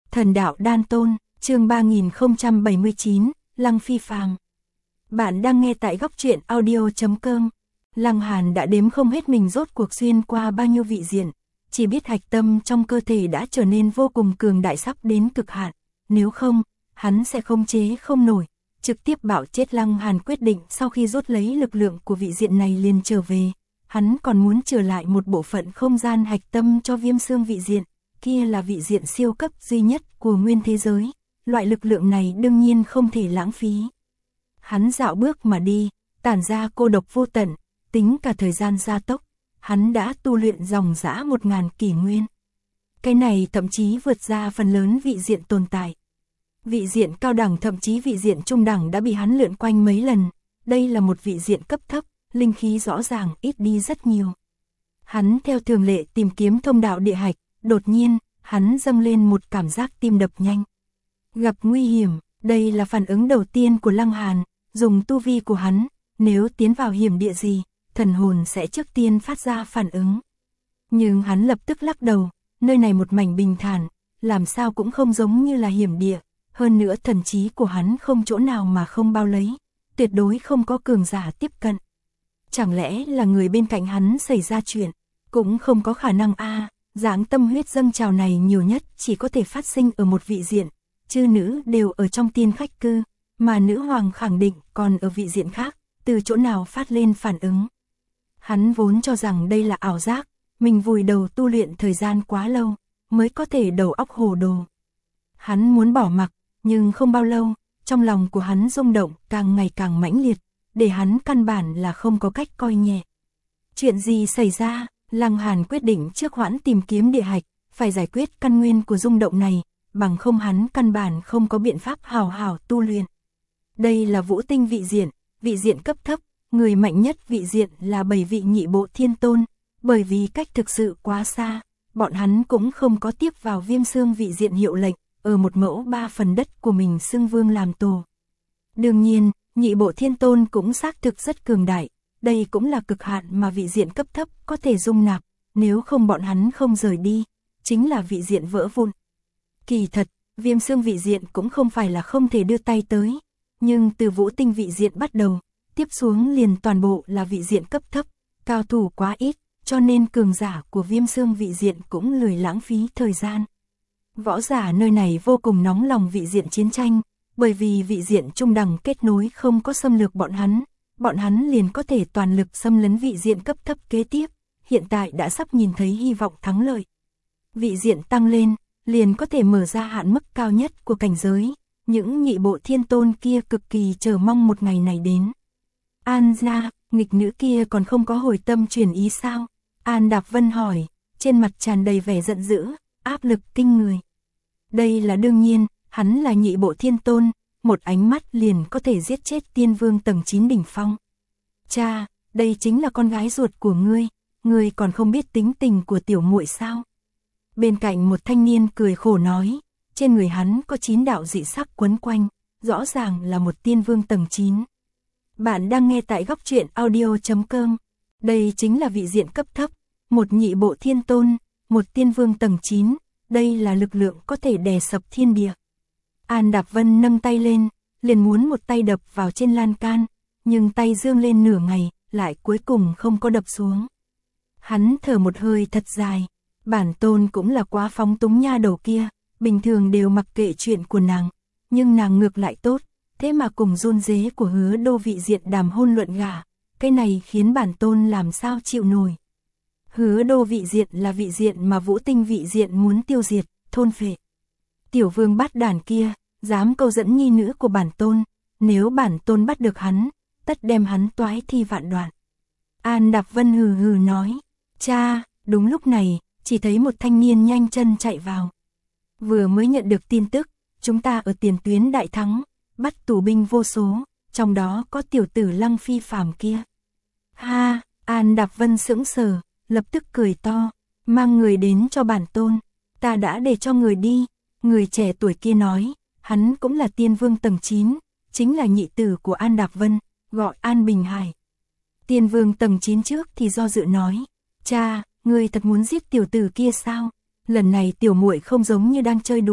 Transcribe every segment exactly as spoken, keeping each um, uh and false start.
Thần đạo đan tôn, chương ba nghìn không trăm bảy mươi chín, Lăng Phi Phàm. Bạn đang nghe tại góc truyện audio chấm com. Lăng Hàn đã đếm không hết mình rốt cuộc xuyên qua bao nhiêu vị diện, chỉ biết hạch tâm trong cơ thể đã trở nên vô cùng cường đại sắp đến cực hạn, nếu không, hắn sẽ không chế không nổi, trực tiếp bạo chết. Lăng Hàn quyết định sau khi rút lấy lực lượng của vị diện này liền trở về, hắn còn muốn trở lại một bộ phận không gian hạch tâm cho Viêm Xương vị diện, kia là vị diện siêu cấp duy nhất của nguyên thế giới, loại lực lượng này đương nhiên không thể lãng phí. Hắn dạo bước mà đi, tản ra cô độc vô tận, tính cả thời gian gia tốc, hắn đã tu luyện dòng dã một ngàn kỷ nguyên. Cái này thậm chí vượt ra phần lớn vị diện tồn tại. Vị diện cao đẳng thậm chí vị diện trung đẳng đã bị hắn lượn quanh mấy lần, đây là một vị diện cấp thấp, linh khí rõ ràng ít đi rất nhiều. Hắn theo thường lệ tìm kiếm thông đạo địa hạch, đột nhiên, hắn dâng lên một cảm giác tim đập nhanh. Gặp nguy hiểm, đây là phản ứng đầu tiên của Lăng Hàn, dùng tu vi của hắn, nếu tiến vào hiểm địa gì, thần hồn sẽ trước tiên phát ra phản ứng. Nhưng hắn lập tức lắc đầu, nơi này một mảnh bình thản, làm sao cũng không giống như là hiểm địa, hơn nữa thần trí của hắn không chỗ nào mà không bao lấy, tuyệt đối không có cường giả tiếp cận. Chẳng lẽ là người bên cạnh hắn xảy ra chuyện, cũng không có khả năng a. À, dạng tâm huyết dâng trào này nhiều nhất chỉ có thể phát sinh ở một vị diện, chư nữ đều ở trong tiên khách cư, mà nữ hoàng khẳng định còn ở vị diện khác, từ chỗ nào phát lên phản ứng. Hắn vốn cho rằng đây là ảo giác, mình vùi đầu tu luyện thời gian quá lâu, mới có thể đầu óc hồ đồ. Hắn muốn bỏ mặc, nhưng không bao lâu, trong lòng của hắn rung động càng ngày càng mãnh liệt, để hắn căn bản là không có cách coi nhẹ. Chuyện gì xảy ra? Lăng Hàn quyết định trước hoãn tìm kiếm địa hạch, phải giải quyết căn nguyên của rung động này, bằng không hắn căn bản không có biện pháp hào hào tu luyện. Đây là vũ tinh vị diện, vị diện cấp thấp, người mạnh nhất vị diện là bảy vị nhị bộ thiên tôn, bởi vì cách thực sự quá xa, bọn hắn cũng không có tiếp vào Viêm Xương vị diện hiệu lệnh, ở một mẫu ba phần đất của mình xưng vương làm tổ. Đương nhiên, nhị bộ thiên tôn cũng xác thực rất cường đại. Đây cũng là cực hạn mà vị diện cấp thấp có thể dung nạp, nếu không bọn hắn không rời đi, chính là vị diện vỡ vụn. Kỳ thật, Viêm Xương vị diện cũng không phải là không thể đưa tay tới, nhưng từ vũ tinh vị diện bắt đầu, tiếp xuống liền toàn bộ là vị diện cấp thấp, cao thủ quá ít, cho nên cường giả của Viêm Xương vị diện cũng lười lãng phí thời gian. Võ giả nơi này vô cùng nóng lòng vị diện chiến tranh, bởi vì vị diện trung đẳng kết nối không có xâm lược bọn hắn. Bọn hắn liền có thể toàn lực xâm lấn vị diện cấp thấp kế tiếp, hiện tại đã sắp nhìn thấy hy vọng thắng lợi. Vị diện tăng lên, liền có thể mở ra hạn mức cao nhất của cảnh giới, những nhị bộ thiên tôn kia cực kỳ chờ mong một ngày này đến. An gia, nghịch nữ kia còn không có hồi tâm chuyển ý sao? An Đạp Vân hỏi, trên mặt tràn đầy vẻ giận dữ, áp lực kinh người. Đây là đương nhiên, hắn là nhị bộ thiên tôn. Một ánh mắt liền có thể giết chết tiên vương tầng chín đỉnh phong. Cha, đây chính là con gái ruột của ngươi, ngươi còn không biết tính tình của tiểu muội sao? Bên cạnh một thanh niên cười khổ nói, trên người hắn có chín đạo dị sắc quấn quanh, rõ ràng là một tiên vương tầng chín. Bạn đang nghe tại góc truyện audio chấm com. Đây chính là vị diện cấp thấp, một nhị bộ thiên tôn, một tiên vương tầng chín, đây là lực lượng có thể đè sập thiên địa. An Đạp Vân nâng tay lên, liền muốn một tay đập vào trên lan can, nhưng tay dương lên nửa ngày, lại cuối cùng không có đập xuống. Hắn thở một hơi thật dài, bản tôn cũng là quá phóng túng nha đầu kia, bình thường đều mặc kệ chuyện của nàng, nhưng nàng ngược lại tốt, thế mà cùng run rế của Hứa Đô vị diện đàm hôn luận gả, cái này khiến bản tôn làm sao chịu nổi. Hứa Đô vị diện là vị diện mà vũ tinh vị diện muốn tiêu diệt, thôn phệ. Tiểu vương bát đàn kia, dám câu dẫn nhi nữ của bản tôn, nếu bản tôn bắt được hắn, tất đem hắn toái thi vạn đoạn. An Đạp Vân hừ hừ nói, cha, đúng lúc này, chỉ thấy một thanh niên nhanh chân chạy vào. Vừa mới nhận được tin tức, chúng ta ở tiền tuyến đại thắng, bắt tù binh vô số, trong đó có tiểu tử Lăng Phi Phàm kia. Ha, An Đạp Vân sững sờ, lập tức cười to, mang người đến cho bản tôn, ta đã để cho người đi. Người trẻ tuổi kia nói, hắn cũng là tiên vương tầng chín, chính là nhị tử của An Đạp Vân, gọi An Bình Hải. Tiên vương tầng chín trước thì do dự nói, cha, ngươi thật muốn giết tiểu tử kia sao? Lần này tiểu muội không giống như đang chơi đùa,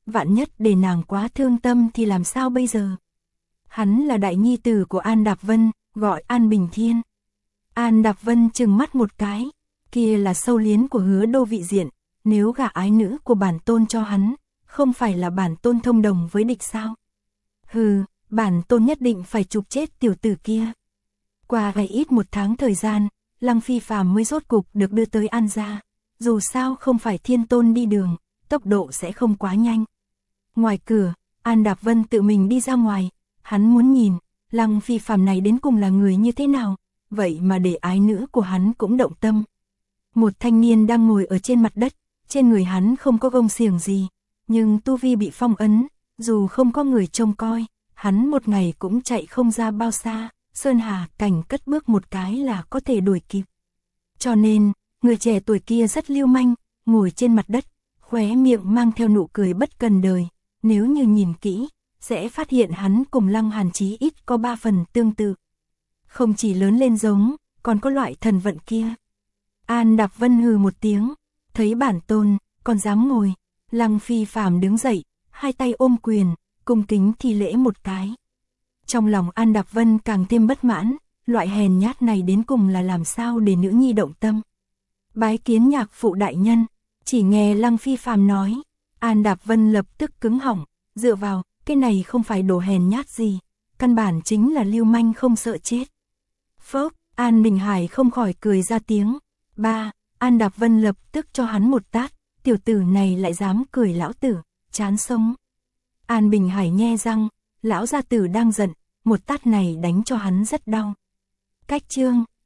vạn nhất để nàng quá thương tâm thì làm sao bây giờ? Hắn là đại nhi tử của An Đạp Vân, gọi An Bình Thiên. An Đạp Vân trừng mắt một cái, kia là sâu liến của Hứa Đô vị diện, nếu gả ái nữ của bản tôn cho hắn, không phải là bản tôn thông đồng với địch sao? Hừ, bản tôn nhất định phải chụp chết tiểu tử kia. Qua ngày ít một tháng thời gian, Lăng Phi Phàm mới rốt cục được đưa tới An gia. Dù sao không phải thiên tôn đi đường, tốc độ sẽ không quá nhanh. Ngoài cửa, An Đạp Vân tự mình đi ra ngoài, hắn muốn nhìn, Lăng Phi Phàm này đến cùng là người như thế nào, vậy mà để ái nữ của hắn cũng động tâm. Một thanh niên đang ngồi ở trên mặt đất, trên người hắn không có gông xiềng gì, nhưng tu vi bị phong ấn, dù không có người trông coi, hắn một ngày cũng chạy không ra bao xa, sơn hà cảnh cất bước một cái là có thể đuổi kịp. Cho nên, người trẻ tuổi kia rất lưu manh, ngồi trên mặt đất, khóe miệng mang theo nụ cười bất cần đời, nếu như nhìn kỹ, sẽ phát hiện hắn cùng Lăng Hàn chí ít có ba phần tương tự. Không chỉ lớn lên giống, còn có loại thần vận kia. An Đạp Vân hừ một tiếng, thấy bản tôn, còn dám ngồi. Lăng Phi Phàm đứng dậy, hai tay ôm quyền, cung kính thi lễ một cái. Trong lòng An Đạp Vân càng thêm bất mãn, loại hèn nhát này đến cùng là làm sao để nữ nhi động tâm. Bái kiến nhạc phụ đại nhân, chỉ nghe Lăng Phi Phàm nói, An Đạp Vân lập tức cứng họng, dựa vào, cái này không phải đồ hèn nhát gì, căn bản chính là lưu manh không sợ chết. Phốc, An Bình Hải không khỏi cười ra tiếng. Ba, An Đạp Vân lập tức cho hắn một tát, tiểu tử này lại dám cười lão tử, chán sống. An Bình Hải nhe răng, lão gia tử đang giận, một tát này đánh cho hắn rất đau. Cách chương